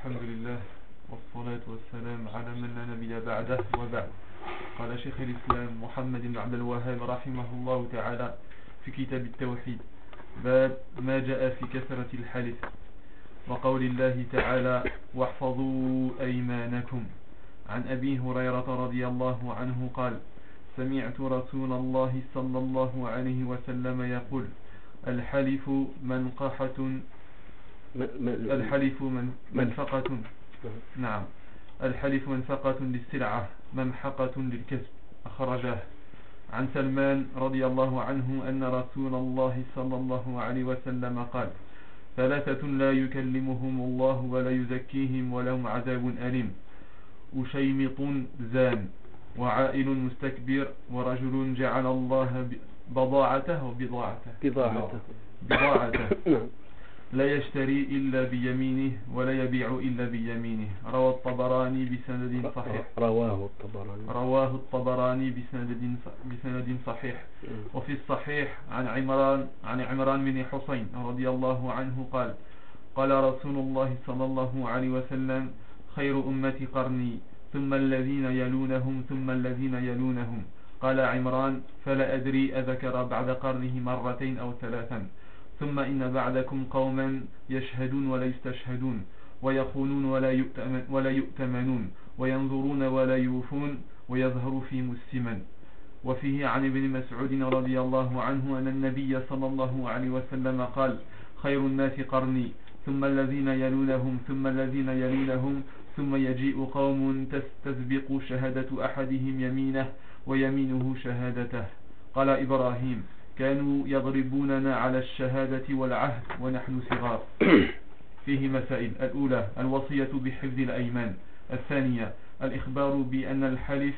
الحمد لله والصلاة والسلام على من لا نبي بعده وبعد. قال شيخ الإسلام محمد بن عبد الوهاب رحمه الله تعالى في كتاب التوحيد: باب ما جاء في كثرة الحلف، وقول الله تعالى: واحفظوا أيمانكم. عن أبي هريرة رضي الله عنه قال: سمعت رسول الله صلى الله عليه وسلم يقول: الحلف منفقة. نعم، الحلف منفقة للسلعة ممحقة للكسب. أخرجه. عن سلمان رضي الله عنه أن رسول الله صلى الله عليه وسلم قال: ثلاثة لا يكلمهم الله ولا يزكيهم ولهم عذاب أليم: أشيمط زان، وعائل مستكبر، ورجل جعل الله بضاعته لا يشتري إلا بيمينه ولا يبيع إلا بيمينه. رواه الطبراني بسند صحيح. وفي الصحيح عن عمران بن حسين رضي الله عنه قال: قال رسول الله صلى الله عليه وسلم: خير أمتي قرني، ثم الذين يلونهم، ثم الذين يلونهم. قال عمران: فلا أدري أذكر بعد قرنه مرتين أو ثلاثا. ثم إن بعدكم قوما يشهدون ولا يستشهدون، ويخونون ولا يؤتمنون، وينظرون ولا يوفون، ويظهر فيهم السمن. وفيه عن ابن مسعود رضي الله عنه أن النبي صلى الله عليه وسلم قال: خير الناس قرني، ثم الذين يلونهم، ثم الذين يلونهم، ثم يجيء قوم تسبق شهادة أحدهم يمينه ويمينه شهادته. قال إبراهيم: كانوا يضربوننا على الشهادة والعهد ونحن صغار. فيه مسائل: الأولى الوصية بحفظ الأيمان. الثانية الإخبار بأن الحلف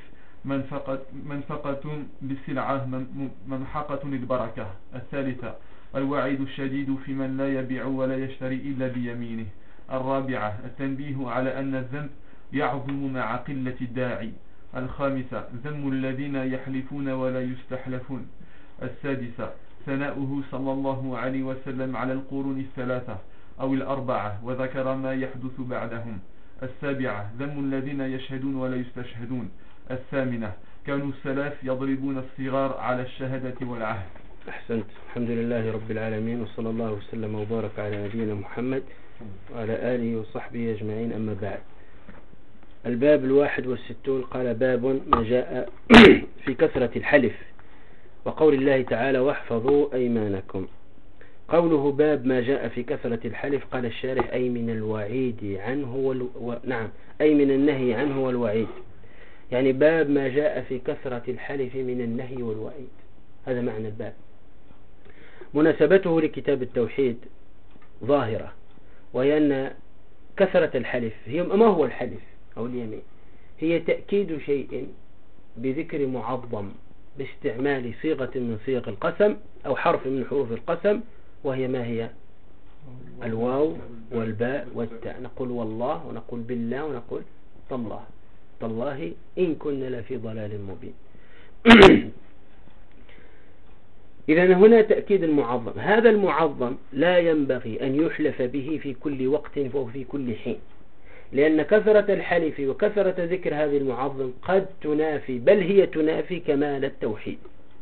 منفقة بالسلعة ممحقة للبركة. الثالثة الوعيد الشديد في من لا يبيع ولا يشتري إلا بيمينه. الرابعة التنبيه على أن الذنب يعظم مع قلة الداعي. الخامسة ذم الذين يحلفون ولا يستحلفون. السادسة ثناؤه صلى الله عليه وسلم على القرون الثلاثة أو الأربعة، وذكر ما يحدث بعدهم. السابعة ذم الذين يشهدون ولا يستشهدون. الثامنة كانوا السلف يضربون الصغار على الشهادة والعهد. أحسنت. الحمد لله رب العالمين، وصلى الله وسلم وبارك على نبينا محمد وعلى آله وصحبه أجمعين. أما بعد، الباب 61 قال: باب ما جاء في كثرة الحلف، وقول الله تعالى: واحفظوا أيمانكم. قوله باب ما جاء في كثرة الحلف، قال الشارح: أي من الوعيد عنه أي من النهي عنه والوعيد. يعني باب ما جاء في كثرة الحلف من النهي والوعيد، هذا معنى الباب. مناسبته لكتاب التوحيد ظاهرة، وهي أن كثرة الحلف ما هو الحلف أو اليمين؟ هي تأكيد شيء بذكر معظم باستعمال صيغة من صيغ القسم أو حرف من حروف القسم، وهي ما هي؟ الواو والباء والتاء. نقول والله، ونقول بالله، ونقول تالله إن كنا لفي ضلال مبين. إذن هنا تأكيد المعظم. هذا المعظم لا ينبغي أن يحلف به في كل وقت وفي كل حين، لأن كثرة الحلف وكثرة ذكر هذه المعظم قد تنافي، بل هي تنافي كمال التوحيد.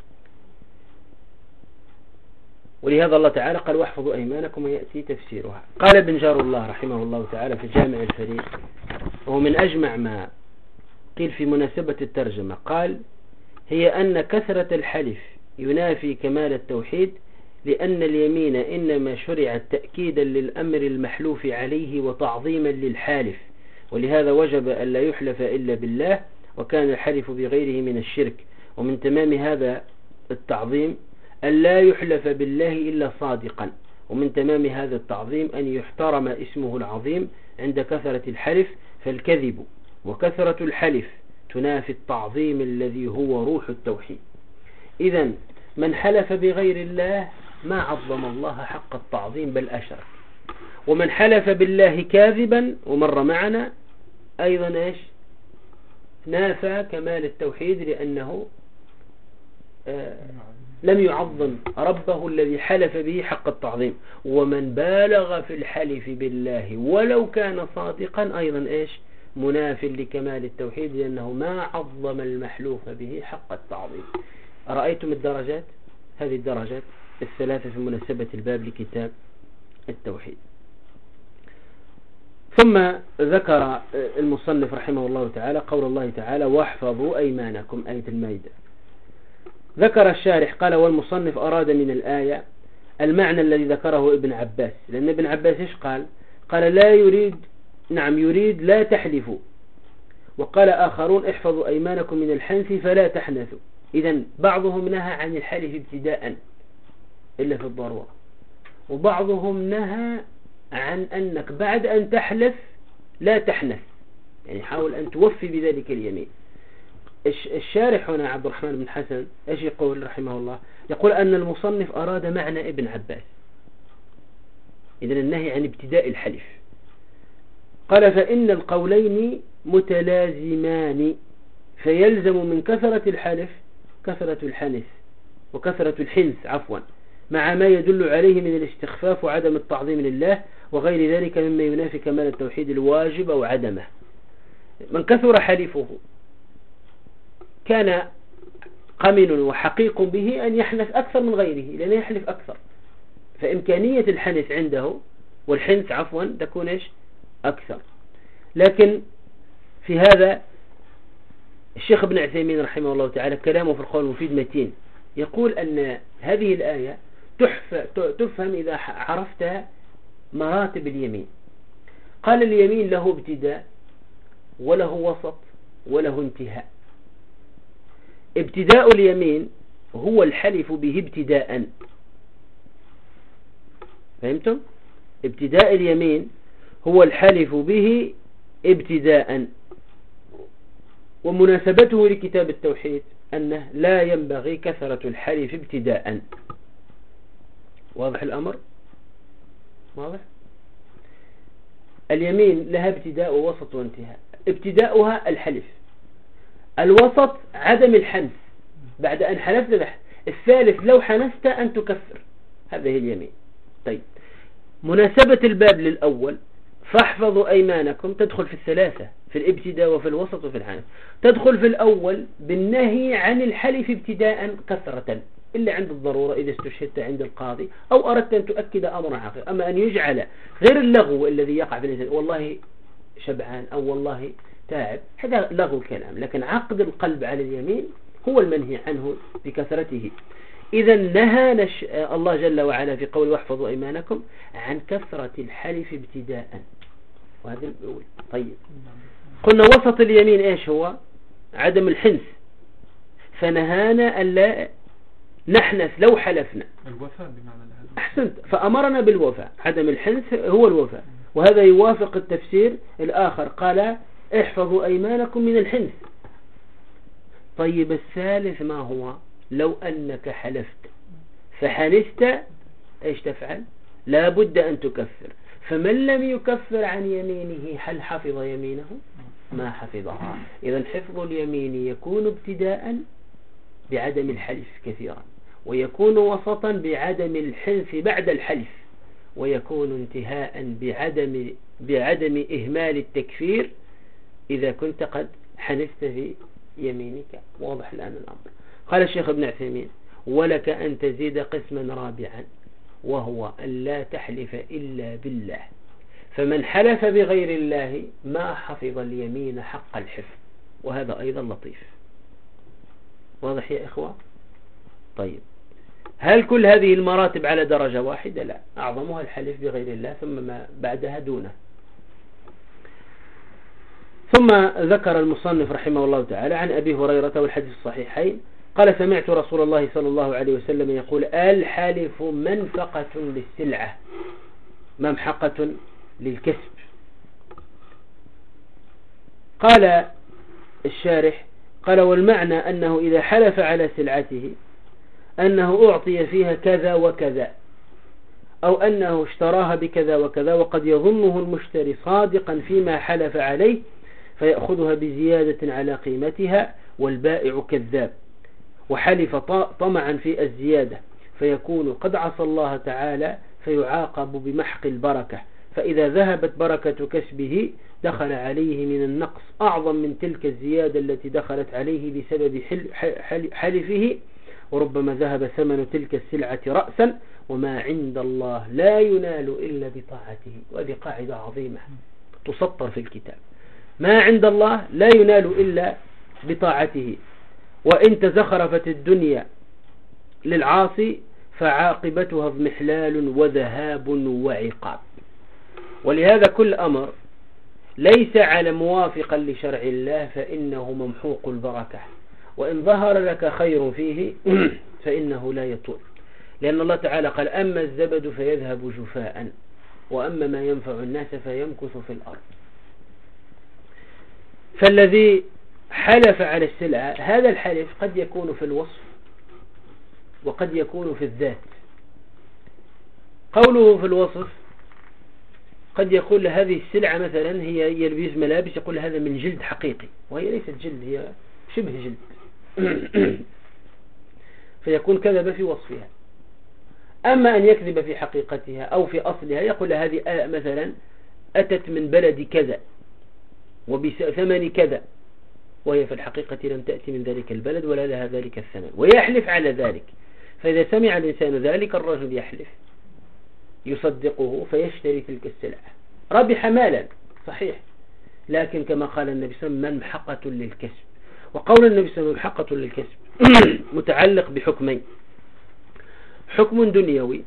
ولهذا الله تعالى قال: واحفظوا أيمانكم، ويأتي تفسيرها. قال ابن جار الله رحمه الله تعالى في جامع الفريد، وهو من أجمع ما قيل في مناسبة الترجمة، قال: هي أن كثرة الحلف ينافي كمال التوحيد، لأن اليمين إنما شرعت تأكيدا للأمر المحلوف عليه وتعظيما للحالف، ولهذا وجب أن لا يحلف إلا بالله، وكان الحلف بغيره من الشرك. ومن تمام هذا التعظيم أن لا يحلف بالله إلا صادقا، ومن تمام هذا التعظيم أن يحترم اسمه العظيم عند كثرة الحلف. فالكذب وكثرة الحلف تنافي التعظيم الذي هو روح التوحيد. إذن من حلف بغير الله ما عظم الله حق التعظيم، بل أشرك. ومن حلف بالله كاذبا، ومر معنا أيضا نافى كمال التوحيد، لأنه لم يعظم ربه الذي حلف به حق التعظيم. ومن بالغ في الحلف بالله ولو كان صادقا أيضا إيش مناف لكمال التوحيد، لأنه ما عظم المحلوف به حق التعظيم. أرأيتم الدرجات؟ هذه الدرجات الثلاثة في مناسبة الباب لكتاب التوحيد. ثم ذكر المصنف رحمه الله تعالى قول الله تعالى واحفظوا أيمانكم، آية المائدة. ذكر الشارح قال والمصنف أراد من الآية المعنى الذي ذكره ابن عباس، لأن ابن عباس إيش قال؟ قال لا يريد، نعم يريد لا تحلفوا، وقال آخرون احفظوا أيمانكم من الحنث فلا تحنثوا. إذن بعضهم نهى عن الحلف ابتداء إلا في الضرورة، وبعضهم نهى عن أنك بعد أن تحلف لا تحنث، يعني حاول أن توفي بذلك اليمين. الشارح هنا عبد الرحمن بن حسن ايش يقول رحمه الله؟ يقول أن المصنف أراد معنى ابن عباس، إذن النهي عن ابتداء الحلف. قال فإن القولين متلازمان، فيلزم من كثرة الحلف كثرة الحنث وكثرة الحنث عفوا، مع ما يدل عليه من الاستخفاف وعدم التعظيم لله وغير ذلك مما ينافي كمال التوحيد الواجب أو عدمه. من كثر حلفه كان قمن وحقيق به أن يحنث أكثر من غيره، لأنه يحلف أكثر، فإمكانية الحنث عنده والحنث عفوا تكون إيش أكثر. لكن في هذا الشيخ ابن عثيمين رحمه الله تعالى كلامه في القول المفيد متين، يقول أن هذه الآية تفهم إذا عرفت مراتب اليمين. قال اليمين له ابتداء وله وسط وله انتهاء. ابتداء اليمين هو الحلف به ابتداء، فهمتم؟ ابتداء اليمين هو الحلف به ابتداء، ومناسبته لكتاب التوحيد أنه لا ينبغي كثرة الحلف ابتداء. واضح الأمر؟ واضح؟ اليمين لها ابتداء ووسط وانتهاء. ابتداؤها الحلف، الوسط عدم الحنث بعد أن حلفت به، الثالث لو حنثت أن تكفر، هذه اليمين. طيب مناسبة الباب للأول فاحفظوا أيمانكم تدخل في الثلاثة، في الابتداء وفي الوسط وفي الحنث. تدخل في الأول بالنهي عن الحلف ابتداء كثرة إلا عند الضرورة، إذا استشهدت عند القاضي أو أردت أن تؤكد أمر عاقل. أما أن يجعل غير اللغو الذي يقع في الإنسان، والله شبعان أو والله تعب، هذا لغو الكلام. لكن عقد القلب على اليمين هو المنهي عنه بكثرته. إذا نهى الله جل وعلا في قول واحفظوا أيمانكم عن كثرة الحلف ابتداء، وهذا الأول. طيب قلنا وسط اليمين إيش هو؟ عدم الحنث، فنهانا ألا نحنث لو حلفنا. الوفاء بمعنى أحسنت، فأمرنا بالوفاء. عدم الحنث هو الوفاء، وهذا يوافق التفسير الآخر قال احفظوا أيمانكم من الحنث. طيب الثالث ما هو؟ لو أنك حلفت فحنثت ايش تفعل؟ لا بد أن تكفر. فمن لم يكفر عن يمينه هل حفظ يمينه؟ ما حفظها. إذن حفظ اليمين يكون ابتداء بعدم الحلف كثيرا، ويكون وسطا بعدم الحنث بعد الحلف، ويكون انتهاء بعدم إهمال التكفير إذا كنت قد حنثت في يمينك. واضح الآن الأمر. قال الشيخ ابن عثيمين ولك أن تزيد قسما رابعا، وهو أن لا تحلف إلا بالله، فمن حلف بغير الله ما حفظ اليمين حق الحفظ، وهذا أيضا لطيف. واضح يا إخوة؟ طيب هل كل هذه المراتب على درجة واحدة؟ لا، أعظمها الحلف بغير الله ثم ما بعدها دونه. ثم ذكر المصنف رحمه الله تعالى عن أبي هريرة والحديث الصحيحين قال سمعت رسول الله صلى الله عليه وسلم يقول الحلف منفقة للسلعة ممحقة للكسب. قال الشارح قال والمعنى أنه إذا حلف على سلعته أنه أعطي فيها كذا وكذا، أو أنه اشتراها بكذا وكذا، وقد يظنه المشتري صادقا فيما حلف عليه فيأخذها بزيادة على قيمتها والبائع كذاب، وحلف طمعا في الزيادة فيكون قد عصى الله تعالى فيعاقب بمحق البركة، فإذا ذهبت بركة كسبه دخل عليه من النقص أعظم من تلك الزيادة التي دخلت عليه بسبب حلفه، وربما ذهب ثمن تلك السلعة رأسا، وما عند الله لا ينال إلا بطاعته. وهذه قاعدة عظيمة تسطر في الكتاب، ما عند الله لا ينال إلا بطاعته، وإن تزخرفت الدنيا للعاصي فعاقبتها اضمحلال وذهاب وعقاب. ولهذا كل أمر ليس على موافقا لشرع الله فإنه ممحوق البركة، وإن ظهر لك خير فيه فإنه لا يطول، لأن الله تعالى قال أما الزبد فيذهب جفاء وأما ما ينفع الناس فيمكث في الأرض. فالذي حلف على السلعة هذا الحلف قد يكون في الوصف وقد يكون في الذات. قوله في الوصف قد يقول هذه السلعة مثلا هي يلبس ملابس، يقول هذا من جلد حقيقي، وهي ليست جلد، هي شبه جلد فيكون كذب في وصفها. أما أن يكذب في حقيقتها أو في أصلها، يقول هذه مثلا أتت من بلد كذا وبثمن كذا، وهي في الحقيقة لم تأتي من ذلك البلد ولا لها ذلك الثمن، ويحلف على ذلك. فإذا سمع الإنسان ذلك الرجل يحلف يصدقه فيشتري تلك السلعة، ربح مالا صحيح، لكن كما قال النبي صلى الله عليه وسلم منحقة للكسب. وقول النبي صلى الله عليه وسلم منحقة للكسب متعلق بحكمين، حكم دنيوي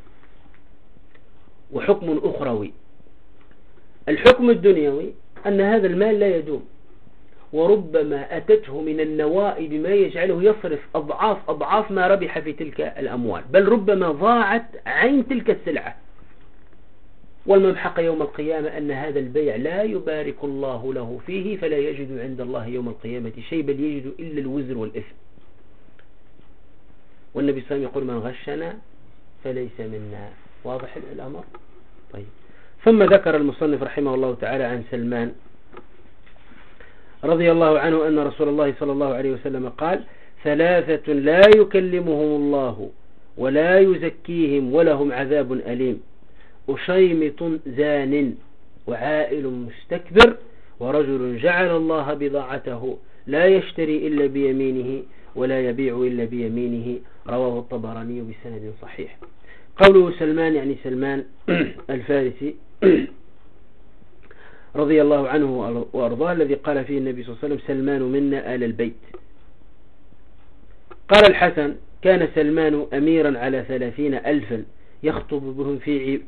وحكم أخروي. الحكم الدنيوي أن هذا المال لا يدوم، وربما أتته من النوائب ما يجعله يصرف أضعاف ما ربح في تلك الأموال، بل ربما ضاعت عين تلك السلعة. والممحق يوم القيامة أن هذا البيع لا يبارك الله له فيه، فلا يجد عند الله يوم القيامة شيء، بل يجد إلا الوزر والإثم. والنبي صلى الله عليه وسلم يقول من غشنا فليس منا. واضح الأمر؟ طيب. ثم ذكر المصنف رحمه الله تعالى عن سلمان رضي الله عنه أن رسول الله صلى الله عليه وسلم قال: ثلاثة لا يكلمهم الله ولا يزكيهم ولهم عذاب أليم: أشيمط زان، وعائل مستكبر، ورجل جعل الله بضاعته لا يشتري إلا بيمينه ولا يبيع إلا بيمينه. رواه الطبراني بسند صحيح. قوله سلمان يعني سلمان الفارسي رضي الله عنه وأرضاه، الذي قال فيه النبي صلى الله عليه وسلم: سلمان منا آل البيت. قال الحسن: كان سلمان أميرا على 30,000 يخطب بهم في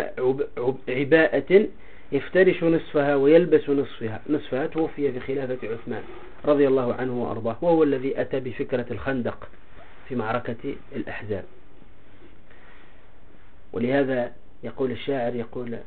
عباءة يفترش نصفها ويلبس نصفها. توفي في خلافة عثمان رضي الله عنه وأرضاه، وهو الذي أتى بفكرة الخندق في معركة الأحزاب. ولهذا يقول الشاعر، يقول: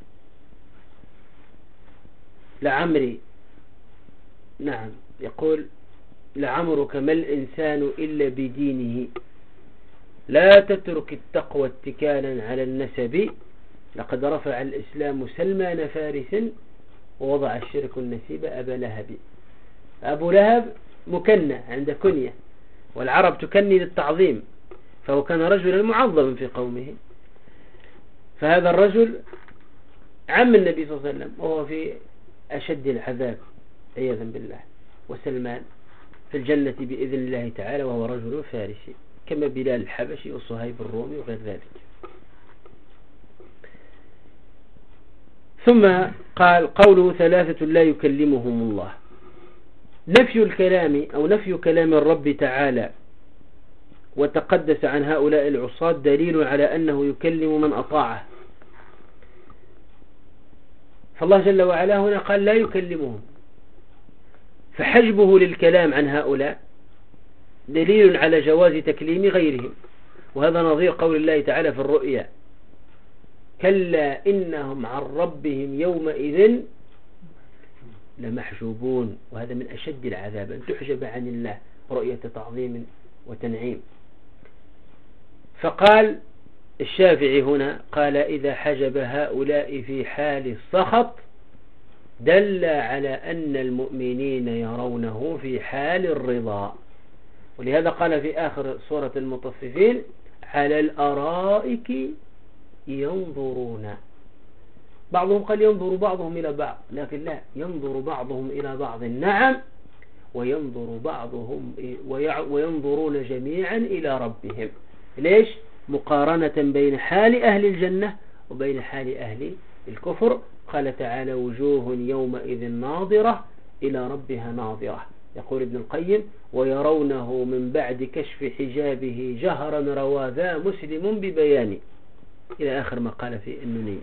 لعمري، نعم، يقول: لعمرك ما الإنسان إلا بدينه، لا تترك التقوى اتكالا على النسب، لقد رفع الإسلام سلمان فارس ووضع الشرك النسيب أبا لهب. أبو لهب مكنى عند كنية، والعرب تكني للتعظيم، فهو كان رجلا معظما في قومه. فهذا الرجل عم النبي صلى الله عليه وسلم وهو في أشد العذاب عياذا بالله، وسلمان في الجنة بإذن الله تعالى وهو رجل فارسي كما بلال الحبشي وصهيب الرومي وغير ذلك. ثم قال: قوله ثلاثة لا يكلمهم الله، نفي الكلام أو نفي كلام الرب تعالى وتقدس عن هؤلاء العصاة دليل على أنه يكلم من أطاعه. فالله جل وعلا هنا قال لا يكلمهم، فحجبه للكلام عن هؤلاء دليل على جواز تكليم غيرهم. وهذا نظير قول الله تعالى في الرؤيا: كلا إنهم عن ربهم يومئذ لمحجوبون. وهذا من أشد العذاب، أن تحجب عن الله رؤية تعظيم وتنعيم. فقال الشافعي هنا، قال: إذا حجب هؤلاء في حال السخط دل على أن المؤمنين يرونه في حال الرضا. ولهذا قال في آخر سورة المطففين على الأرائك ينظرون. بعضهم قال ينظر بعضهم إلى بعض، لكن لا، ينظر بعضهم إلى بعض نعم، وينظر بعضهم وينظرون جميعا إلى ربهم. ليش؟ مقارنة بين حال أهل الجنة وبين حال أهل الكفر. قال تعالى وجوه يومئذ ناظرة إلى ربها ناظرة. يقول ابن القيم ويرونه من بعد كشف حجابه جهرا روى ذا مسلم ببيان، إلى آخر ما قال في النونية.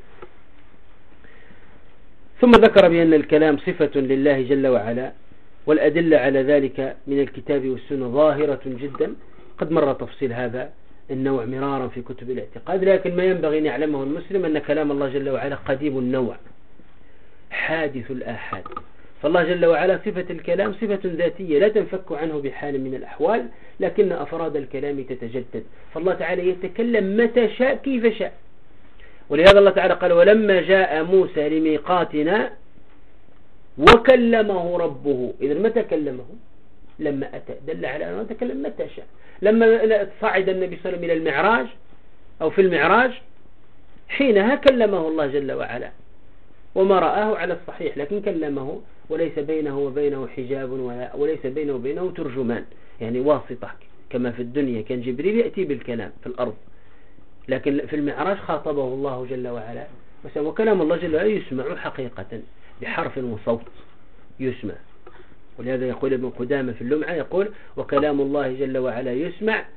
ثم ذكر بأن الكلام صفة لله جل وعلا، والأدلة على ذلك من الكتاب والسنة ظاهرة جدا. قد مر تفصيل هذا النوع مرارا في كتب الاعتقاد، لكن ما ينبغي أن يعلمه المسلم أن كلام الله جل وعلا قديم النوع حادث الآحاد. فالله جل وعلا صفة الكلام صفة ذاتية لا تنفك عنه بحال من الأحوال، لكن أفراد الكلام تتجدد. فالله تعالى يتكلم متى شاء كيف شاء. ولهذا الله تعالى قال ولما جاء موسى لميقاتنا وكلمه ربه. إذا متى كلمه؟ لما أتى، دل على أنه يتكلم متى شاء. لما صعد النبي صلى الله عليه وسلم إلى المعراج أو في المعراج حينها كلمه الله جل وعلا، وما رآه على الصحيح، لكن كلمه وليس بينه وبينه حجاب وليس بينه وبينه ترجمان، يعني واسطة كما في الدنيا كان جبريل يأتي بالكلام في الأرض، لكن في المعراج خاطبه الله جل وعلا. وكلام الله جل وعلا يسمع حقيقة بحرف وصوت يسمع. ولهذا يقول ابن قدامة في اللمعة يقول وكلام الله جل وعلا يسمع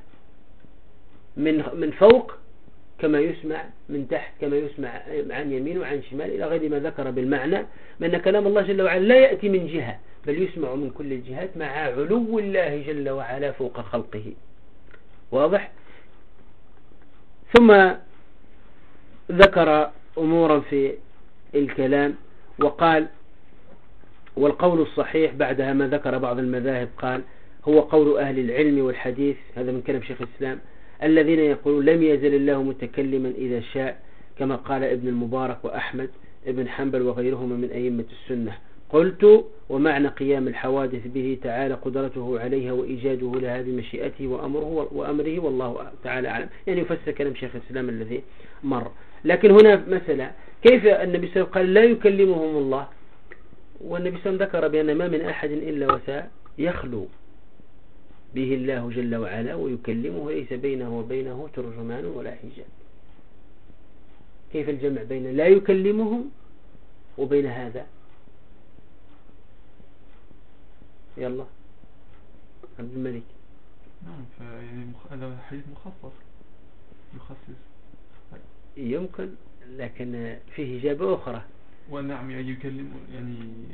من فوق كما يسمع من تحت، كما يسمع عن يمين وعن شمال، إلى غير ما ذكر بالمعنى من أن كلام الله جل وعلا لا يأتي من جهة بل يسمع من كل الجهات مع علو الله جل وعلا فوق خلقه. واضح؟ ثم ذكر أمورا في الكلام وقال والقول الصحيح بعدها ما ذكر بعض المذاهب قال هو قول أهل العلم والحديث، هذا من كلام شيخ الإسلام، الذين يقولون لم يزل الله متكلما إذا شاء، كما قال ابن المبارك وأحمد ابن حنبل وغيرهما من أئمة السنة. قلت ومعنى قيام الحوادث به تعالى قدرته عليها وإيجاده لها بمشيئته وأمره والله تعالى أعلم، يعني يفسر كلام شيخ الإسلام الذي مر. لكن هنا مسألة كيف النبي صلى الله عليه وسلم قال لا يكلمهم الله، والنبي صلى الله عليه وسلم ذكر بأن ما من أحد إلا وسيخلو به الله جل وعلا ويكلمه ليس بينه وبينه ترجمان ولا حجاب. كيف الجمع بين لا يكلمهم وبين هذا؟ يلا عبد الملك. نعم، هذا حديث مخصص يخصص يمكن، لكن فيه إجابة أخرى. ونعم يعني يكلم يعني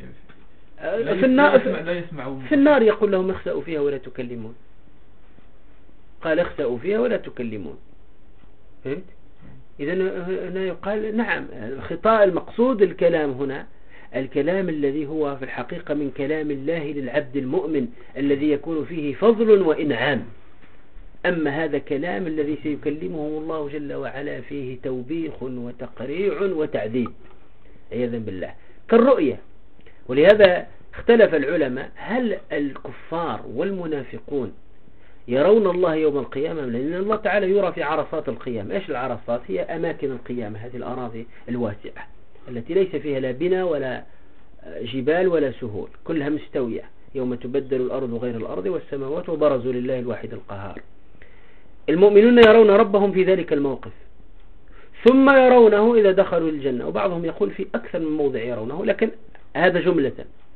لا يسمع في النار يقول لهم اخسأوا فيها ولا تكلمون، قال اخسأوا فيها ولا تكلمون. فهمت؟ إذا هنا يقال نعم الخطاء المقصود الكلام هنا الكلام الذي هو في الحقيقة من كلام الله للعبد المؤمن الذي يكون فيه فضل وإنعام. أما هذا كلام الذي سيكلمه الله جل وعلا فيه توبيخ وتقريع وتعذيب عياذا بالله كالرؤية. ولهذا اختلف العلماء هل الكفار والمنافقون يرون الله يوم القيامة؟ لأن الله تعالى يرى في عرصات القيامة. إيش العرصات؟ هي أماكن القيامة، هذه الأراضي الواسعة التي ليس فيها لا بنا ولا جبال ولا سهول، كلها مستوية، يوم تبدل الأرض غير الأرض والسماوات وبرزوا لله الواحد القهار. المؤمنون يرون ربهم في ذلك الموقف ثم يرونه إذا دخلوا الجنة، وبعضهم يقول في أكثر من موضع يرونه، لكن هذا جملة.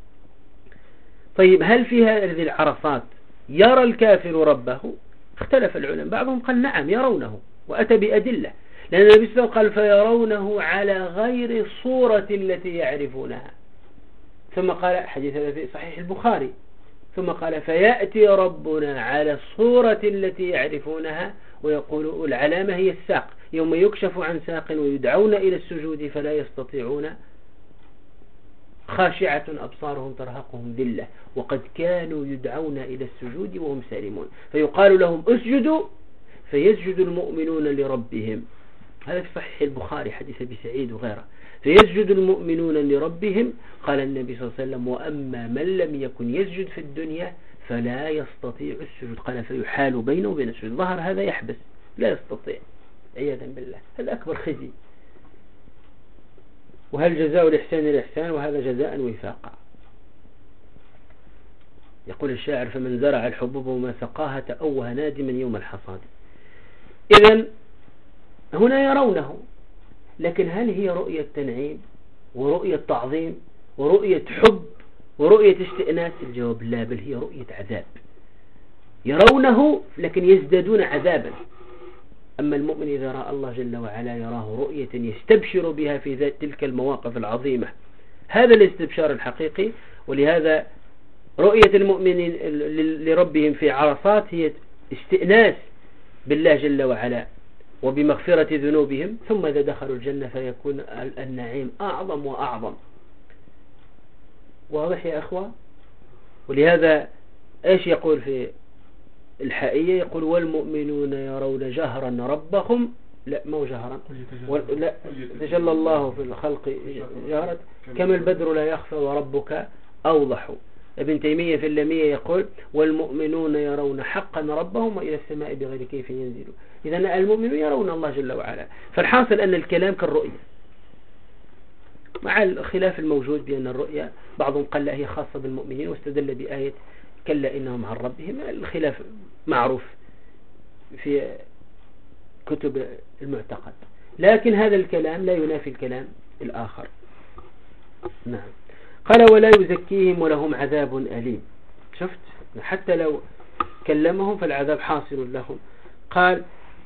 طيب هل في هذه العرصات يرى الكافر ربه؟ اختلف العلماء، بعضهم قال نعم يرونه وأتى بأدلة، لأن النبي صلى الله عليه وسلم قال فيرونه على غير الصورة التي يعرفونها، ثم قال حديث هذا في صحيح البخاري، ثم قال فيأتي ربنا على الصورة التي يعرفونها ويقول العلامة هي الساق، يوم يكشف عن ساق ويدعون إلى السجود فلا يستطيعون خاشعة أبصارهم ترهقهم ذلة وقد كانوا يدعون إلى السجود وهم سالمون، فيقال لهم اسجدوا فيسجد المؤمنون لربهم. هذا في صحيح البخاري حديث أبي سعيد وغيره. فيسجد المؤمنون لربهم، قال النبي صلى الله عليه وسلم وأما من لم يكن يسجد في الدنيا فلا يستطيع السجود. قال فيحال بينه وبين السجود. ظهر هذا يحبس لا يستطيع عياذا بالله. هذا أكبر خزي. وهل جزاء الإحسان الإحسان، وهذا جزاء وفاقا. يقول الشاعر فمن زرع الحبوب وما سقاها تأوه نادما يوم الحصاد. إذن هنا يرونه، لكن هل هي رؤية تنعيم ورؤية تعظيم ورؤية حب ورؤية استئناس؟ الجواب لا، بل هي رؤية عذاب. يرونه لكن يزدادون عذابا. أما المؤمن إذا رأى الله جل وعلا يراه رؤية يستبشر بها في تلك المواقف العظيمة. هذا الاستبشار الحقيقي. ولهذا رؤية المؤمنين لربهم في عرصات هي استئناس بالله جل وعلا وبمغفرة ذنوبهم، ثم إذا دخلوا الجنة فيكون النعيم أعظم وأعظم. واضح يا أخوة؟ ولهذا إيش يقول في الحائية؟ يقول والمؤمنون يرون جهرا ربهم، لا مو جهرا، لا تجلى الله في الخلق جهرا كما البدر لا يخفى وربك أوضح. ابن تيمية في اللامية يقول والمؤمنون يرون حقا ربهم وإلى السماء بغير كيف ينزلون. إذن المؤمنون يرون الله جل وعلا. فالحاصل أن الكلام كالرؤية، مع الخلاف الموجود بأن الرؤية بعضهم قال لا هي خاصة بالمؤمنين واستدل بآية كلا إنهم عن ربهم. الخلاف معروف في كتب المعتقد، لكن هذا الكلام لا ينافي الكلام الآخر. نعم. قال ولا يزكيهم ولهم عذاب أليم. شفت؟ حتى لو كلمهم فالعذاب حاصل لهم. قال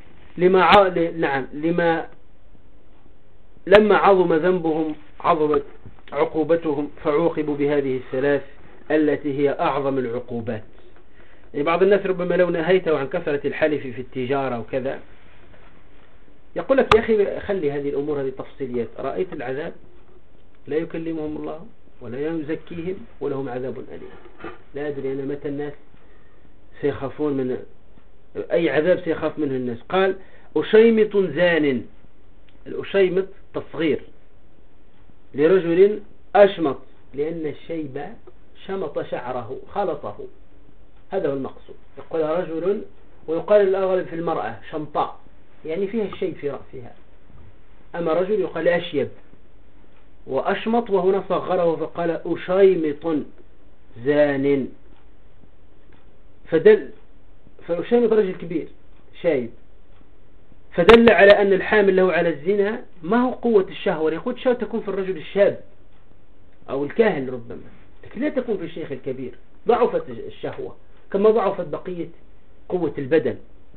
لما عظم ذنبهم عظمت عقوبتهم فعوقبوا بهذه الثلاث التي هي أعظم العقوبات. يعني بعض الناس ربما لو نهيته عن كثرة الحلف في التجارة وكذا يقول لك يا أخي خلي هذه الأمور، هذه تفصيليات. رأيت العذاب لا يكلمهم الله ولا يزكيهم ولهم عذاب أليم. لا أدري أنا متى الناس سيخافون من أي عذاب سيخاف منه الناس. قال أشيمط زان. الأشيمط تصغير لرجل أشمط، لأن الشيب شمط شعره خلطه، هذا هو المقصود. يقول رجل، ويقال الأغلب في المرأة شمطاء، يعني فيها الشيب في رأسها. أما رجل يقال أشيب. وأشمط وهنا صغره فقال أشيمط زان. فأشيمط رجل كبير شايب، فدل على أن الحامل له على الزنا ما هو قوة الشهوة. يقول الشهوة تكون في الرجل الشاب أو الكاهل ربما، لكن لا تكون في الشيخ الكبير. ضعفت الشهوة كما ضعفت بقية قوة البدن.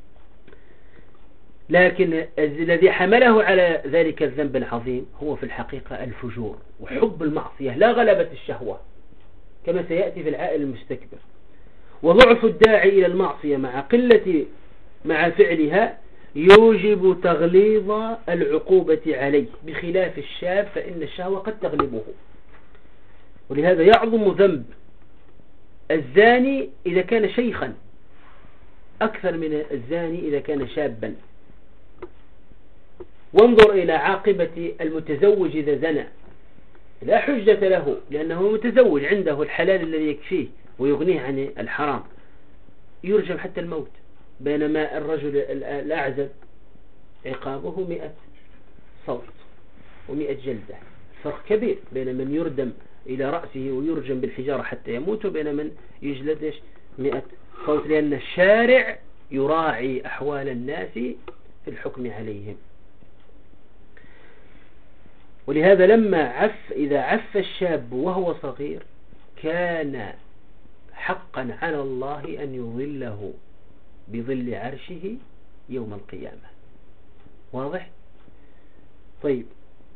لكن الذي حمله على ذلك الذنب العظيم هو في الحقيقة الفجور وحب المعصية، لا غلبة الشهوة كما سيأتي في العائل المستكبر. وضعف الداعي إلى المعصية مع فعلها يوجب تغليظ العقوبة عليه، بخلاف الشاب فإن الشهوة قد تغلبه. ولهذا يعظم ذنب الزاني إذا كان شيخا أكثر من الزاني إذا كان شابا. وانظر إلى عاقبة المتزوج إذا زنى، لا حجة له لأنه متزوج عنده الحلال الذي يكفيه ويغنيه عن الحرام، يرجم حتى الموت. بينما الرجل الأعزب عقابه 100 صوت و100 جلدة. فرق كبير بين من يردم إلى رأسه ويرجم بالحجارة حتى يموت وبين من يجلد 100 صوت، لأن الشارع يراعي أحوال الناس في الحكم عليهم. ولهذا إذا عف الشاب وهو صغير كان حقا على الله أن يظله بظل عرشه يوم القيامة. واضح؟ طيب،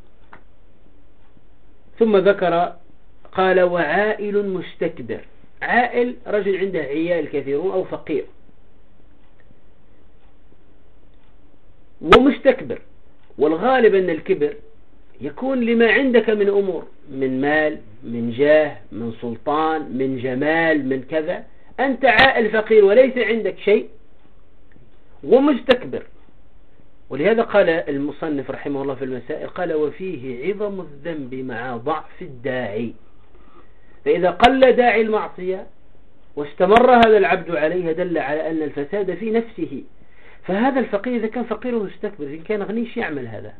ثم ذكر قال وعائل مستكبر. عائل رجل عنده عيال كثيرون أو فقير، ومستكبر. والغالب أن الكبر يكون لما عندك من أمور، من مال، من جاه، من سلطان، من جمال، من كذا. أنت عائل فقير وليس عندك شيء ومستكبر. ولهذا قال المصنف رحمه الله في المسائل قال وفيه عظم الذنب مع ضعف الداعي. فإذا قل داعي المعصية واستمر هذا العبد عليها دل على أن الفساد في نفسه. فهذا الفقير إذا كان فقيره استكبر، إن كان غنيش يعمل هذا.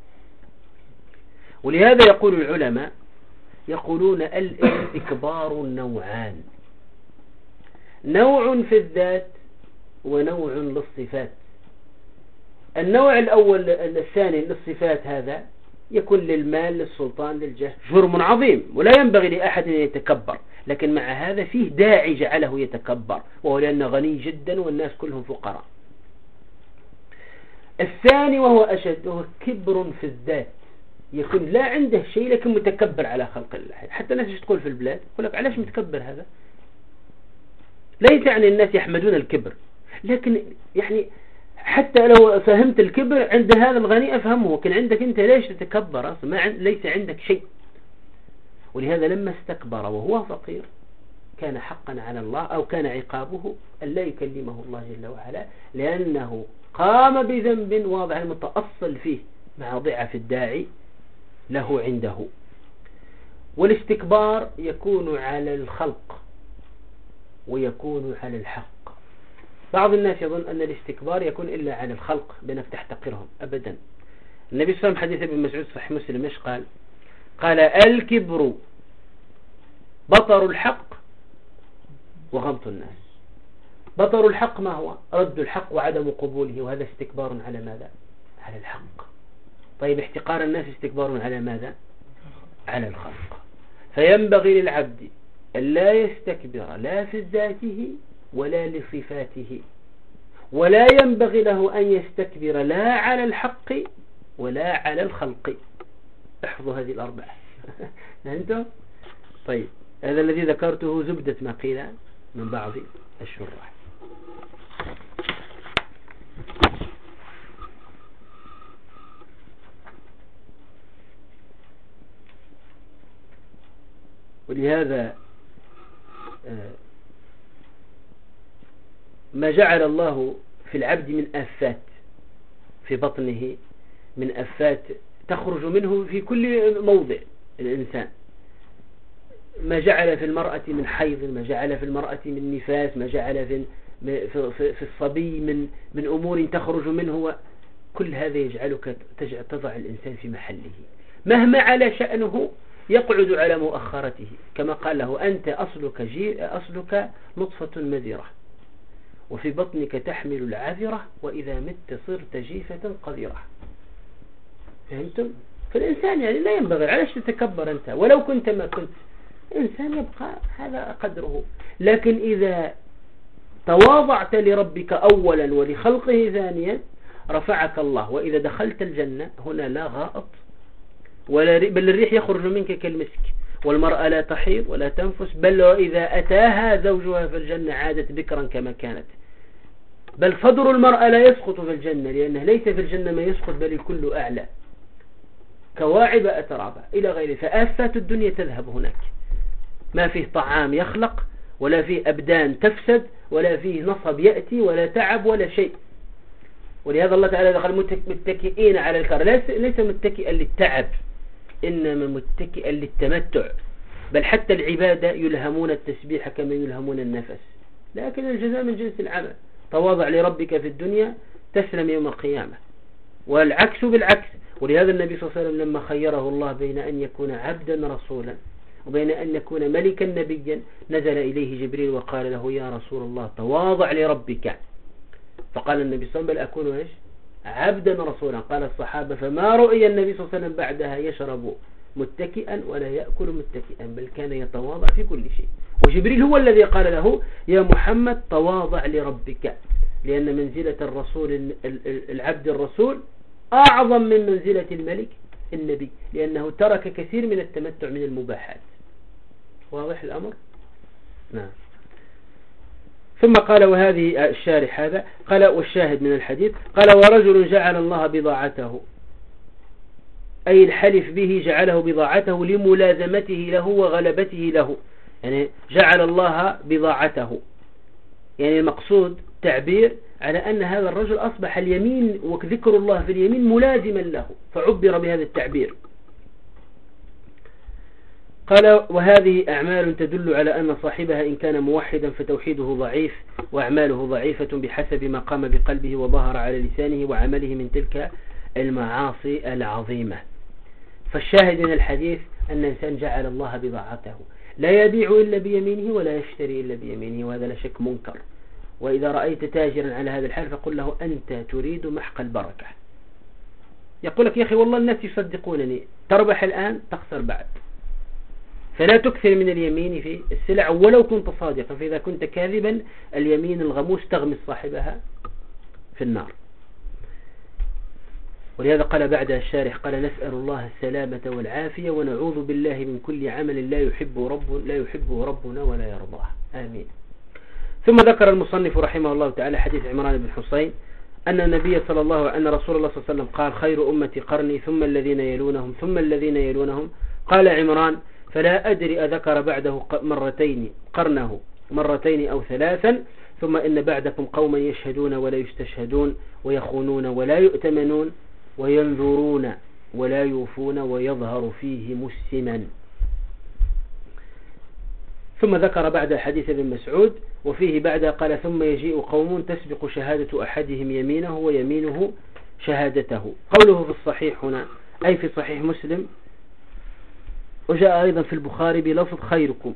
ولهذا يقول العلماء يقولون الاستكبار نوعان: نوع في الذات ونوع للصفات. النوع الأول الثاني للصفات هذا يكون للمال، للسلطان، للجاه، جرم عظيم ولا ينبغي لأحد أن يتكبر، لكن مع هذا فيه داعي جعله يتكبر، وهو لأنه غني جدا والناس كلهم فقراء. الثاني وهو أشد وهو كبر في الذات، يكون لا عنده شيء لكن متكبر على خلق الله. حتى الناس تقول في البلاد يقول لك علاش متكبر هذا؟ ليس يعني الناس يحمدون الكبر، لكن يعني حتى لو فهمت الكبر عند هذا الغني أفهمه، لكن عندك أنت ليش تتكبر أصلا؟ ليس عندك شيء. ولهذا لما استكبر وهو فقير كان حقا على الله، أو كان عقابه أن لا يكلمه الله جل وعلا، لأنه قام بذنب واضح المتأصل فيه مع ضعف الداعي له عنده. والاستكبار يكون على الخلق ويكون على الحق. بعض الناس يظن أن الاستكبار يكون إلا على الخلق بأنك تحتقرهم، أبدا. النبي صلى الله عليه وسلم حديث ابن مسعود صحيح مسلم ايش قال؟ قال: الكبر بطر الحق وغمط الناس. بطر الحق ما هو؟ رد الحق وعدم قبوله، وهذا استكبار على ماذا؟ على الحق. طيب احتقار الناس استكبار على ماذا؟ على الخلق. فينبغي للعبد أن لا يستكبر لا في ذاته ولا لصفاته، ولا ينبغي له أن يستكبر لا على الحق ولا على الخلق. احفظوا هذه الأربعة. أنتم؟ طيب هذا الذي ذكرته زبدة ما قيل من بعض الشراح. ولهذا ما جعل الله في العبد من آفات في بطنه، من آفات تخرج منه في كل موضع الإنسان. ما جعل في المرأة من حيض، ما جعل في المرأة من نفاس، ما جعل في الصبي من أمور تخرج منه. كل هذا يجعلك تضع الإنسان في محله، مهما على شأنه يقعد على مؤخرته، كما قال له: أنت أصلك نطفة مذرة وفي بطنك تحمل العذرة وإذا مت صرت جيفة قذرة. فهمتم؟ فالإنسان يعني لا ينبغي، علاش تتكبر أنت؟ ولو كنت ما كنت إنسان يبقى هذا قدره. لكن إذا تواضعت لربك أولا ولخلقه ثانيا رفعك الله. وإذا دخلت الجنة هنا لا غائط بل الريح يخرج منك كالمسك، والمرأة لا تحيض ولا تنفس، بل وإذا أتاها زوجها في الجنة عادت بكرا كما كانت. بل صدر المرأة لا يسقط في الجنة، لأنه ليس في الجنة ما يسقط بل الكل أعلى، كواعب أترابا إلى غيره. فآفات الدنيا تذهب هناك، ما فيه طعام يخلق ولا فيه أبدان تفسد ولا فيه نصب يأتي ولا تعب ولا شيء. ولهذا الله تعالى قال: متكئين على الكرة، ليس متكئا للتعب، إنما متكئا للتمتع. بل حتى العبادة يلهمون التسبيح كما يلهمون النفس، لكن الجزاء من جنس العمل. تواضع لربك في الدنيا تسلم يوم القيامة، والعكس بالعكس. ولهذا النبي صلى الله عليه وسلم لما خيره الله بين أن يكون عبدا رسولا وبين أن يكون ملكا نبيا، نزل إليه جبريل وقال له: يا رسول الله تواضع لربك. فقال النبي صلى الله عليه وسلم: بل أكون إيش؟ عبدا رسولا. قال الصحابة: فما رؤي النبي صلى الله عليه وسلم بعدها يشرب متكئا ولا يأكل متكئا، بل كان يتواضع في كل شيء. وجبريل هو الذي قال له: يا محمد تواضع لربك، لأن منزلة الرسول العبد الرسول أعظم من منزلة الملك النبي، لأنه ترك كثير من التمتع من المباحات. واضح الأمر؟ نعم. ثم قال، وهذه الشارح هذا قال: والشاهد من الحديث قال: ورجل جعل الله بضاعته، أي الحلف به جعله بضاعته لملازمته له وغلبته له. يعني جعل الله بضاعته، يعني المقصود تعبير على أن هذا الرجل أصبح اليمين وذكر الله في اليمين ملازما له، فعبر بهذا التعبير. قال وهذه أعمال تدل على أن صاحبها إن كان موحدا فتوحيده ضعيف وأعماله ضعيفة بحسب ما قام بقلبه وظهر على لسانه وعمله من تلك المعاصي العظيمة. فالشاهد من الحديث أن الإنسان جعل الله بضاعته، لا يبيع إلا بيمينه ولا يشتري إلا بيمينه، وهذا لا شك منكر. وإذا رأيت تاجرا على هذا الحال فقل له أنت تريد محق البركة. يقول لك يا أخي والله الناس يصدقونني، تربح الآن تخسر بعد. فلا تكثر من اليمين في السلع ولو كنت صادقا، فإذا كنت كاذبا اليمين الغموس تغمس صاحبها في النار. ولهذا قال بعد الشارح قال نسأل الله السلامة والعافية ونعوذ بالله من كل عمل لا يحبه ربنا ولا يرضاه، آمين. ثم ذكر المصنف رحمه الله تعالى حديث عمران بن حسين أن النبي صلى الله أن رسول الله صلى الله عليه وسلم قال خير أمتي قرني ثم الذين يلونهم ثم الذين يلونهم. قال عمران فلا أدري أذكر بعده قرنه مرتين أو ثلاثا. ثم إن بعدكم قوما يشهدون ولا يستشهدون ويخونون ولا يؤتمنون وينذرون ولا يوفون ويظهر فيهم السمن. ثم ذكر بعد حديث ابن مسعود وفيه بعد قال ثم يجيء قوم تسبق شهادة أحدهم يمينه ويمينه شهادته. قوله في الصحيح هنا أي في صحيح مسلم، وجاء أيضا في البخاري بلفظ خيركم.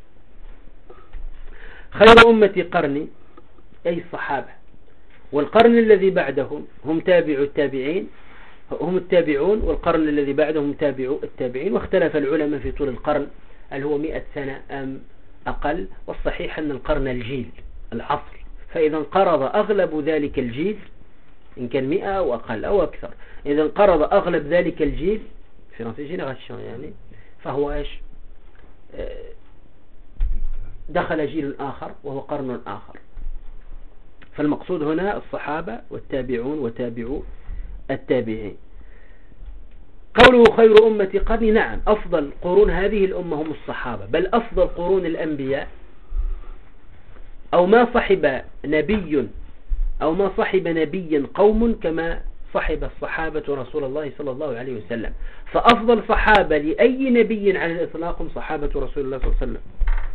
خير أمتي قرني أي الصحابة، والقرن الذي بعدهم هم تابع التابعين هم التابعون، والقرن الذي بعدهم تابع التابعين. واختلف العلماء في طول القرن هل هو 100 سنة أم أقل، والصحيح أن القرن الجيل العصر، فإذا انقرض أغلب ذلك الجيل إن كان 100 أو أقل أو أكثر، إذا انقرض أغلب ذلك الجيل يعني فهو إيش دخل جيل آخر وهو قرن آخر. فالمقصود هنا الصحابة والتابعون وتابعوا التابعين. قوله خير أمتي قرني، نعم أفضل قرون هذه الأمة هم الصحابة، بل أفضل قرون الأنبياء أو ما صحب نبيا قوم كما صحب الصحابة رسول الله صلى الله عليه وسلم. فأفضل صحابة لأي نبي على الإطلاق هم صحابة رسول الله صلى الله عليه وسلم.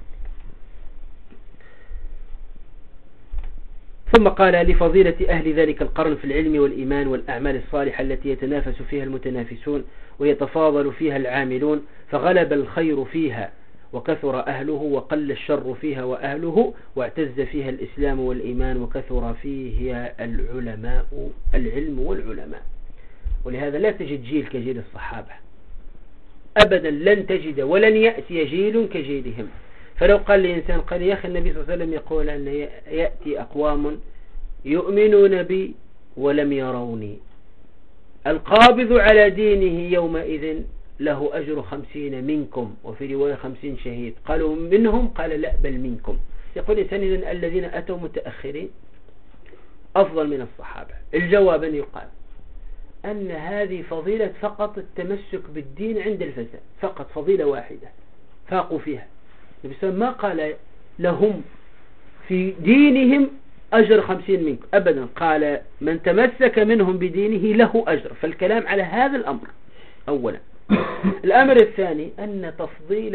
ثم قال لفضيلة أهل ذلك القرن في العلم والإيمان والأعمال الصالحة التي يتنافس فيها المتنافسون ويتفاضل فيها العاملون، فغلب الخير فيها وكثر أهله وقل الشر فيها وأهله، واعتز فيها الإسلام والإيمان وكثر فيها العلم والعلماء. ولهذا لا تجد جيل كجيل الصحابة أبدا، لن تجد ولن يأتي جيل كجيلهم. فلو قال لإنسان قال يا أخي النبي صلى الله عليه وسلم يقول أن يأتي أقوام يؤمنون بي ولم يروني، القابض على دينه يومئذ له أجر 50 منكم، وفي رواية 50 شهيد. قالوا منهم؟ قال لا بل منكم. يقول الإنسان إذن الذين أتوا متأخرين أفضل من الصحابة. الجواب أن يقال أن هذه فضيلة فقط التمسك بالدين عند الفساد، فقط فضيلة واحدة فاقوا فيها. النبي صلى الله عليه وسلم ما قال لهم في دينهم أجر 50 منكم أبدا، قال من تمسك منهم بدينه له أجر. فالكلام على هذا الأمر أولا. الأمر الثاني أن تفضيل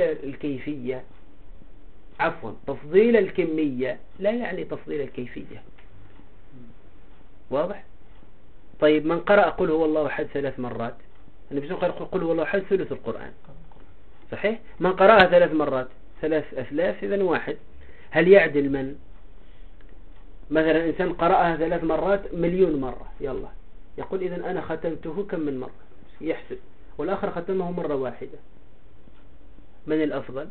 الكمية لا يعني تفضيل الكيفية. واضح؟ طيب من قرأ قل هو الله أحد 3 مرات، النبي صلى الله عليه وسلم قل هو الله أحد ثلث القرآن، صحيح؟ من قرأها 3 مرات 3 أثلاث إذن 1. هل يعدل من مثلا إنسان قرأها 3 مرات 1,000,000 مرة، يلا يقول إذن أنا ختمته كم من مرة، يحسب، والآخر ختمه مرة واحدة. من الأفضل؟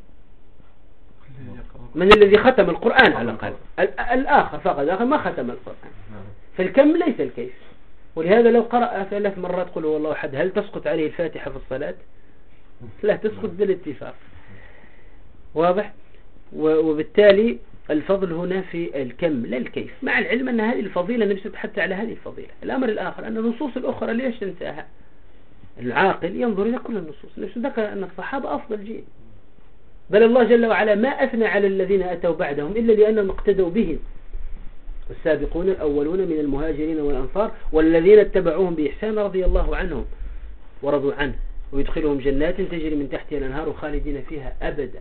من الذي ختم القرآن على الأقل. الآخر فقط، الآخر ما ختم القرآن. فالكم ليس الكيف. ولهذا لو قرأ 3 مرات قل هو الله أحد هل تسقط عليه الفاتحة في الصلاة؟ لا تسقط بالاتفاق. واضح؟ وبالتالي الفضل هنا في الكم لا الكيف، مع العلم أن هذه الفضيلة نبسط حتى على هذه الفضيلة. الأمر الآخر أن النصوص الأخرى ليش تنساها؟ العاقل ينظر إلى كل النصوص. نفسه ذكر أن الصحابة أفضل جيل، بل الله جل وعلا ما أثنى على الذين أتوا بعدهم إلا لأنهم اقتدوا بهم، والسابقون الأولون من المهاجرين والأنصار والذين اتبعوهم بإحسان رضي الله عنهم ورضوا عنه. ويدخلهم جنات تجري من تحتها الأنهار خالدين فيها أبدا.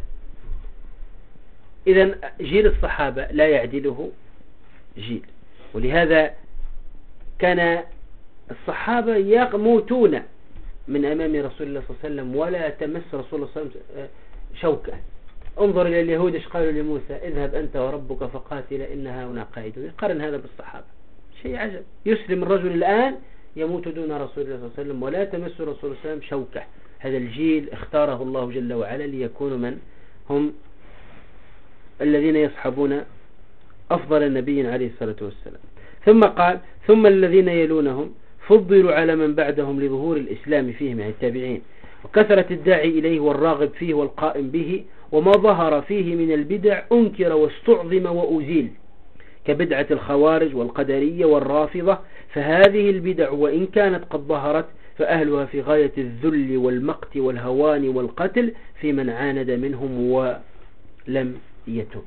إذن جيل الصحابة لا يعدله جيل، ولهذا كان الصحابة يموتون من أمام رسول الله صلى الله عليه وسلم ولا تمس رسول الله صلى الله عليه وسلم شوكة. انظر إلى اليهود ايش قالوا لموسى: اذهب أنت وربك فقاتل إنها هنا قائدون. يقارن هذا بالصحابة، شيء عجب. يسلم الرجل الآن يموت دون رسول الله صلى الله عليه وسلم ولا تمس رسول الله صلى الله عليه وسلم شوكة. هذا الجيل اختاره الله جل وعلا ليكونوا من هم الذين يصحبون أفضل النبي عليه الصلاة والسلام. ثم قال: ثم الذين يلونهم فضلوا على من بعدهم لظهور الإسلام فيهم، يعني التابعين، وكثرة الداعي إليه والراغب فيه والقائم به، وما ظهر فيه من البدع أنكر واستعظم وأزيل، كبدعة الخوارج والقدرية والرافضة. فهذه البدع وإن كانت قد ظهرت فأهلها في غاية الذل والمقت والهوان والقتل في من عاند منهم ولم يتب.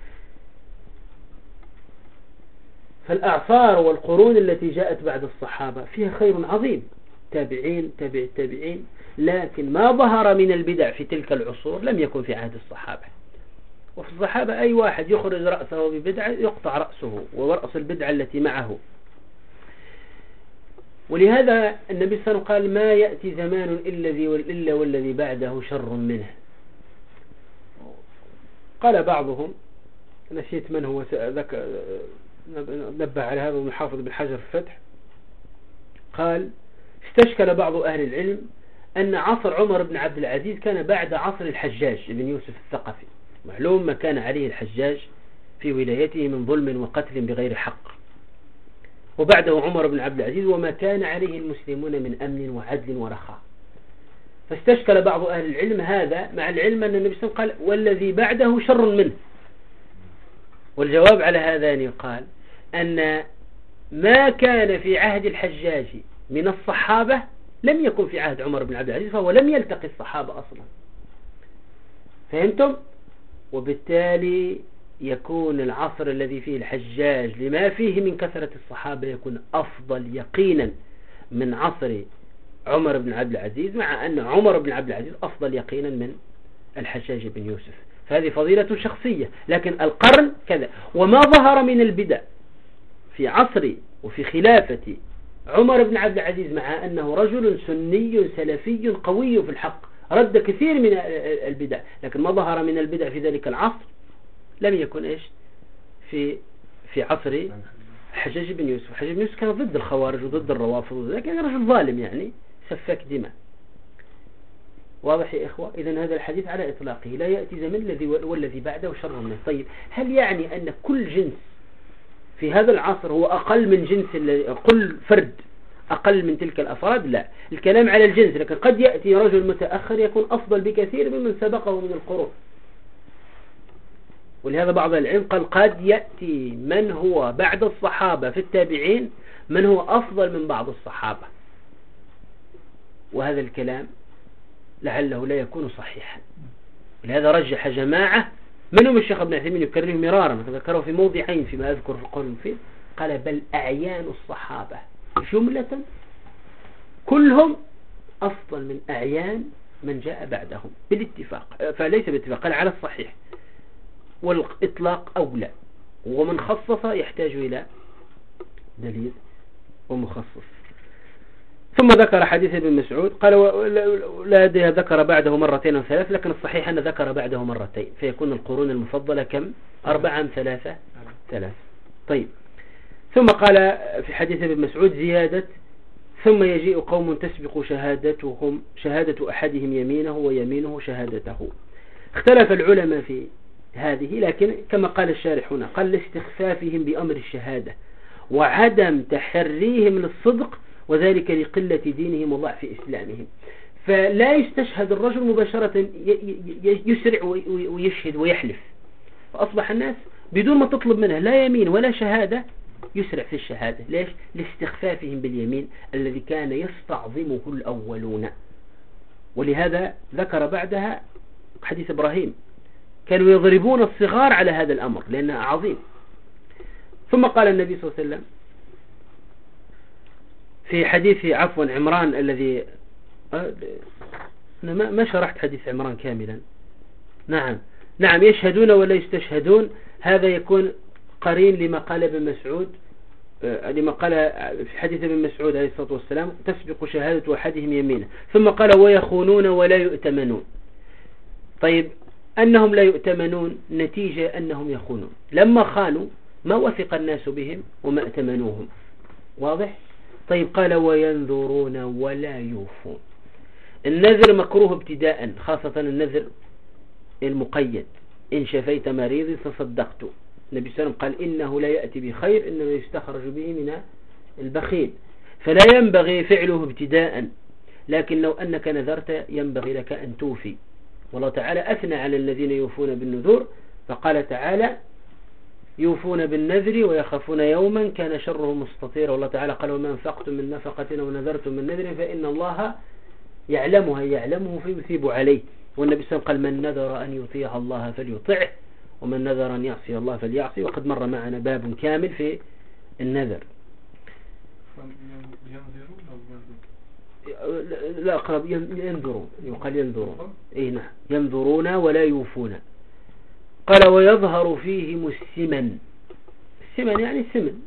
فالأعصار والقرون التي جاءت بعد الصحابة فيها خير عظيم، تابعين تابع التابعين، لكن ما ظهر من البدع في تلك العصور لم يكن في عهد الصحابة. وفي الصحابة أي واحد يخرج رأسه ببدعة يقطع رأسه ورأس البدعة التي معه. ولهذا النبي صلى الله عليه وسلم قال: ما يأتي زمان إلا والذي بعده شر منه. قال بعضهم، نسيت من هو نبه على هذا المحافظ بن حجر في الفتح، قال: استشكل بعض أهل العلم أن عصر عمر بن عبد العزيز كان بعد عصر الحجاج بن يوسف الثقفي. معلوم ما كان عليه الحجاج في ولايته من ظلم وقتل بغير حق، وبعده عمر بن عبد العزيز وما كان عليه المسلمون من أمن وعدل ورخاء. فاستشكل بعض أهل العلم هذا، مع العلم أن النبي صلى الله عليه وسلم قال: والذي بعده شر منه. والجواب على هذا قال أن ما كان في عهد الحجاج من الصحابة لم يكن في عهد عمر بن عبد العزيز، فهو لم يلتقي الصحابة أصلا. فهمتم؟ وبالتالي يكون العصر الذي فيه الحجاج لما فيه من كثرة الصحابة يكون أفضل يقينا من عصر عمر بن عبد العزيز، مع أن عمر بن عبد العزيز أفضل يقينا من الحجاج بن يوسف. فهذه فضيلة شخصية، لكن القرن كذا. وما ظهر من البدع في عصر وفي خلافة عمر بن عبد العزيز، مع أنه رجل سني سلفي قوي في الحق، رد كثير من البدع، لكن ما ظهر من البدع في ذلك العصر لم يكن إيش في عصر الحجاج بن يوسف. الحجاج بن يوسف كان ضد الخوارج وضد الروافض، لكن رجل ظالم يعني سفاك دماء. واضح يا إخوة؟ إذن هذا الحديث على إطلاقه لا يأتي زمن الذي والذي بعده شر منه. طيب، هل يعني أن كل جنس في هذا العصر هو أقل من جنس كل فرد أقل من تلك الأفراد؟ لا، الكلام على الجنس، لكن قد يأتي رجل متأخر يكون أفضل بكثير ممن سبقه من القرون. ولهذا بعض العلم قال: قد يأتي من هو بعد الصحابة في التابعين من هو أفضل من بعض الصحابة. وهذا الكلام لعله لا يكون صحيحا. لهذا رجح جماعة منهم الشيخ ابن عثيمين يكرره مرارا، ذكره في موضعين فيما أذكر في القول المفيد، قال: بل أعيان الصحابة جملة كلهم أفضل من أعيان من جاء بعدهم بالاتفاق. فليس بالاتفاق، قال على الصحيح، والإطلاق أولى، ومن خصص يحتاج إلى دليل ومخصص. ثم ذكر حديث ابن مسعود قال: لا ذكر بعده مرتين أو ثلاث، لكن الصحيح أن ذكر بعده مرتين، فيكون القرون المفضلة كم؟ 4 أم 3؟ 3. طيب، ثم قال في حديث ابن مسعود زيادة: ثم يجيء قوم تسبق شهادة أحدهم يمينه ويمينه شهادته. اختلف العلماء في هذه، لكن كما قال الشارح هنا قال: لاستخفافهم بأمر الشهادة وعدم تحريهم للصدق، وذلك لقلة دينهم وضعف إسلامهم. فلا يستشهد الرجل مباشرة، يسرع ويشهد ويحلف، فأصبح الناس بدون ما تطلب منه لا يمين ولا شهادة يسرع في الشهادة. ليش؟ لاستخفافهم باليمين الذي كان يستعظمه الأولون. ولهذا ذكر بعدها حديث إبراهيم، كانوا يضربون الصغار على هذا الأمر لأنه عظيم. ثم قال النبي صلى الله عليه وسلم في حديث عمران الذي أنا ما شرحت حديث عمران كاملا. نعم يشهدون ولا يستشهدون، هذا يكون قرين لما قال ابن مسعود، لما قال في حديث ابن مسعود عليه الصلاة والسلام تسبق شهادة أحدهم يمينه، ثم قال ويخونون ولا يؤتمنون. طيب أنهم لا يؤتمنون نتيجة أنهم يخونون، لما خانوا ما وثق الناس بهم وما ائتمنوهم، واضح؟ طيب قال وينذرون ولا يوفون. النذر مكروه ابتداء، خاصة النذر المقيد، إن شفيت مريض تصدقت. النبي صلى الله عليه وسلم قال إنه لا يأتي بخير إنما يستخرج به من البخيل، فلا ينبغي فعله ابتداء، لكن لو أنك نذرت ينبغي لك أن توفي. والله تعالى أثنى على الذين يوفون بالنذور، فقال تعالى يوفون بالنذر ويخافون يوما كان شره مستطيرا. والله تعالى قال وما أنفقتم من نفقة أو نذرتم من نذر فإن الله يعلمه فيثيب عليه. والنبي صلى الله عليه وسلم قال من نذر أن يطيع الله فليطعه ومن نذر أن يعصي الله فليعصي. وقد مر معنا باب كامل في النذر. لا أقرب ينذرون، يقال ينذرون، إيه نعم ينذرون ولا يوفون. قال ويظهر فيهم السمن. السمن يعني السمن،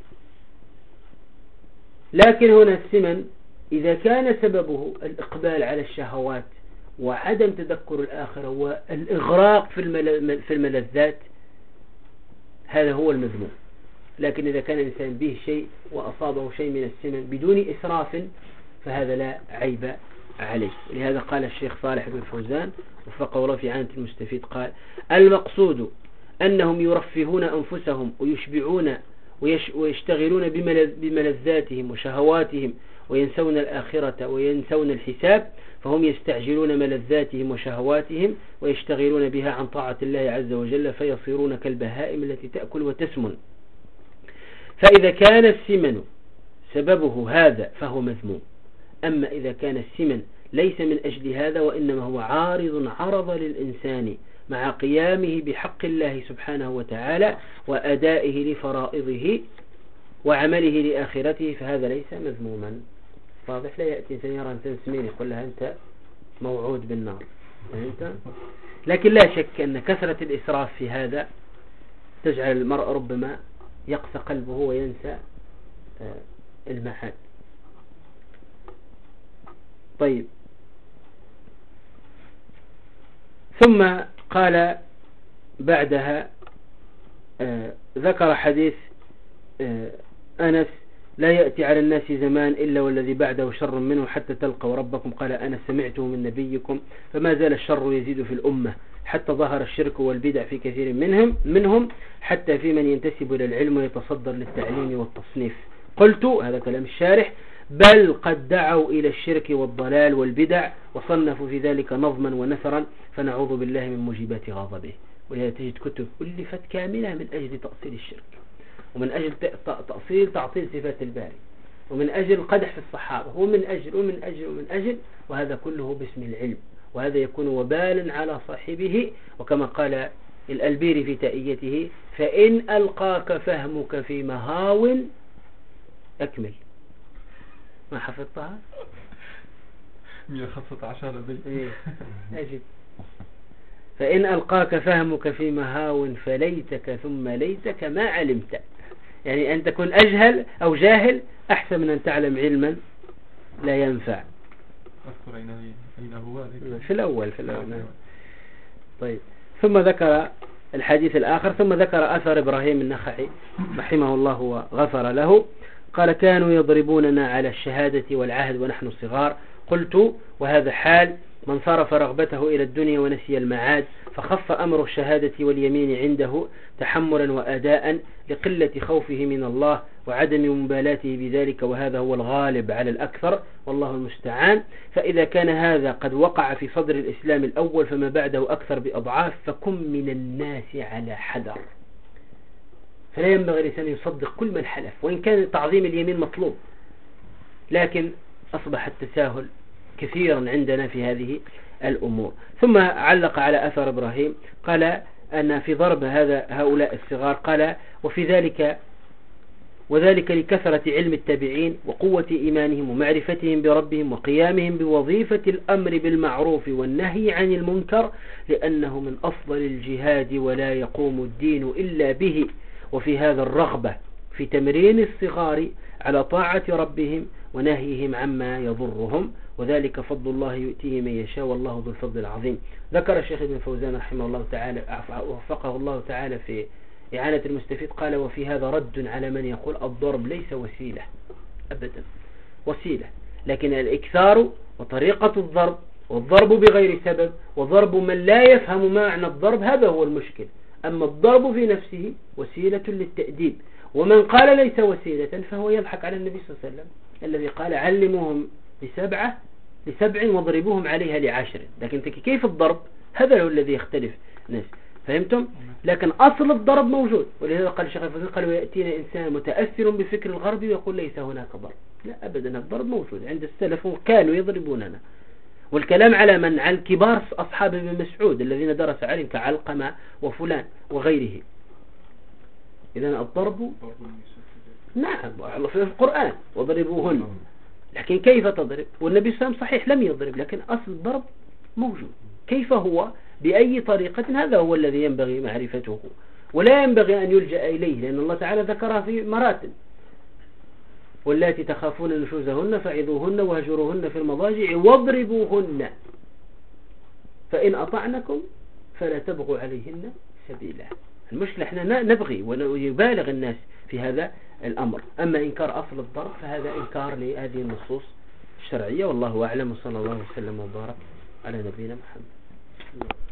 لكن هنا السمن إذا كان سببه الإقبال على الشهوات وعدم تذكر الآخرة والإغراق في الملذات هذا هو المذموم. لكن إذا كان الإنسان به شيء وأصابه شيء من السمن بدون إسراف فهذا لا عيب عليه. لهذا قال الشيخ صالح بن فوزان وفقه الله في عانة المستفيد قال المقصود أنهم يرفهون أنفسهم ويشبعون ويشتغلون بملذاتهم وشهواتهم وينسون الآخرة وينسون الحساب، فهم يستعجلون ملذاتهم وشهواتهم ويشتغلون بها عن طاعة الله عز وجل فيصيرون كالبهائم التي تأكل وتسمن. فإذا كان السمن سببه هذا فهو مذموم. أما إذا كان السمن ليس من أجل هذا وإنما هو عرض للإنسان مع قيامه بحق الله سبحانه وتعالى وأدائه لفرائضه وعمله لآخرته فهذا ليس مذموما. واضح؟ لا يأتي إنسان يرى إنسان سمين يقول لها أنت موعود بالنار. لكن لا شك أن كثرة الإسراف في هذا تجعل المرء ربما يقسى قلبه وينسى المعاد. طيب ثم قال بعدها ذكر حديث أنس لا يأتي على الناس زمان إلا والذي بعده شر منه حتى تلقوا ربكم. قال أنا سمعته من نبيكم فما زال الشر يزيد في الأمة حتى ظهر الشرك والبدع في كثير منهم حتى في من ينتسب إلى العلم ويتصدر للتعليم والتصنيف. قلت هذا كلام الشارح بل قد دعوا إلى الشرك والضلال والبدع وصنفوا في ذلك نظما ونثرا فنعوذ بالله من موجبات غضبه. ولهذا تجد كتب ألفت كاملة من أجل تأصيل الشرك ومن أجل تعطيل صفات الباري ومن أجل القدح في الصحابة ومن أجل وهذا كله باسم العلم، وهذا يكون وبالا على صاحبه. وكما قال الألبيري في تائيته فإن ألقاك فهمك في مهاو أكمل. ما حفظتها 115 بيت. أجد فإن ألقاك فهمك في مهاو فليتك ثم ليتك ما علمت. يعني أن تكون أجهل أو جاهل أحسن من أن تعلم علما لا ينفع. أذكر أين هو في الأول. طيب ثم ذكر الحديث الآخر ثم ذكر أثر إبراهيم النخعي رحمه الله وغفر له. قال كانوا يضربوننا على الشهادة والعهد ونحن صغار. قلت وهذا حال من صرف رغبته إلى الدنيا ونسي المعاد فخف أمر الشهادة واليمين عنده تحملا وأداء لقلة خوفه من الله وعدم مبالاته بذلك، وهذا هو الغالب على الأكثر والله المستعان. فإذا كان هذا قد وقع في صدر الإسلام الأول فما بعده أكثر بأضعاف فكن من الناس على حذر. فلا ينبغي الإنسان يصدق كل من حلف وإن كان تعظيم اليمين مطلوب، لكن أصبح التساهل كثيرا عندنا في هذه الأمور. ثم علق على أثر إبراهيم قال أن في ضرب هؤلاء الصغار قال وذلك لكثرة علم التابعين وقوة إيمانهم ومعرفتهم بربهم وقيامهم بوظيفة الأمر بالمعروف والنهي عن المنكر، لأنه من أفضل الجهاد ولا يقوم الدين إلا به. وفي هذا الرغبة في تمرين الصغار على طاعة ربهم ونهيهم عما يضرهم، وذلك فضل الله يؤتيه من يشاء والله ذو الفضل العظيم. ذكر الشيخ ابن فوزان رحمه الله تعالى وفقه الله تعالى في إعانة المستفيد قال: وفي هذا رد على من يقول الضرب ليس وسيلة أبدا، وسيلة لكن الإكثار وطريقة الضرب والضرب بغير سبب وضرب من لا يفهم معنى الضرب هذا هو المشكل. أما الضرب في نفسه وسيلة للتأديب، ومن قال ليس وسيلة فهو يضحك على النبي صلى الله عليه وسلم الذي قال: علموهم لسبع واضربوهم عليها ل10. لكن كيف الضرب هذا هو الذي يختلف الناس، فهمتم؟ لكن أصل الضرب موجود، ولهذا قال الشيخ الفوزان قال: ويأتينا إنسان متأثر بفكر الغرب ويقول ليس هناك ضرب. لا أبدا، الضرب موجود عند السلف وكانوا يضربوننا. والكلام على من على كبار أصحاب ابن مسعود الذين درس عليهم كعلقمة وفلان وغيره. إذن الضرب نعم في القرآن وضربوهن، لكن كيف تضرب؟ والنبي صلى الله عليه وسلم صحيح لم يضرب، لكن أصل الضرب موجود. كيف هو بأي طريقة هذا هو الذي ينبغي معرفته، ولا ينبغي أن يلجأ إليه، لأن الله تعالى ذكرها في مراتب: واللاتي تخافون نشوزهن فعظوهن وهجروهن في المضاجع واضربوهن فإن أطعنكم فلا تبغوا عليهن سبيلا. المشكلة احنا نبغي ويبالغ الناس في هذا الأمر. أما إنكار أصل الضرب فهذا إنكار لهذه النصوص الشرعية، والله أعلم، وصلى الله وسلم وبارك على نبينا محمد.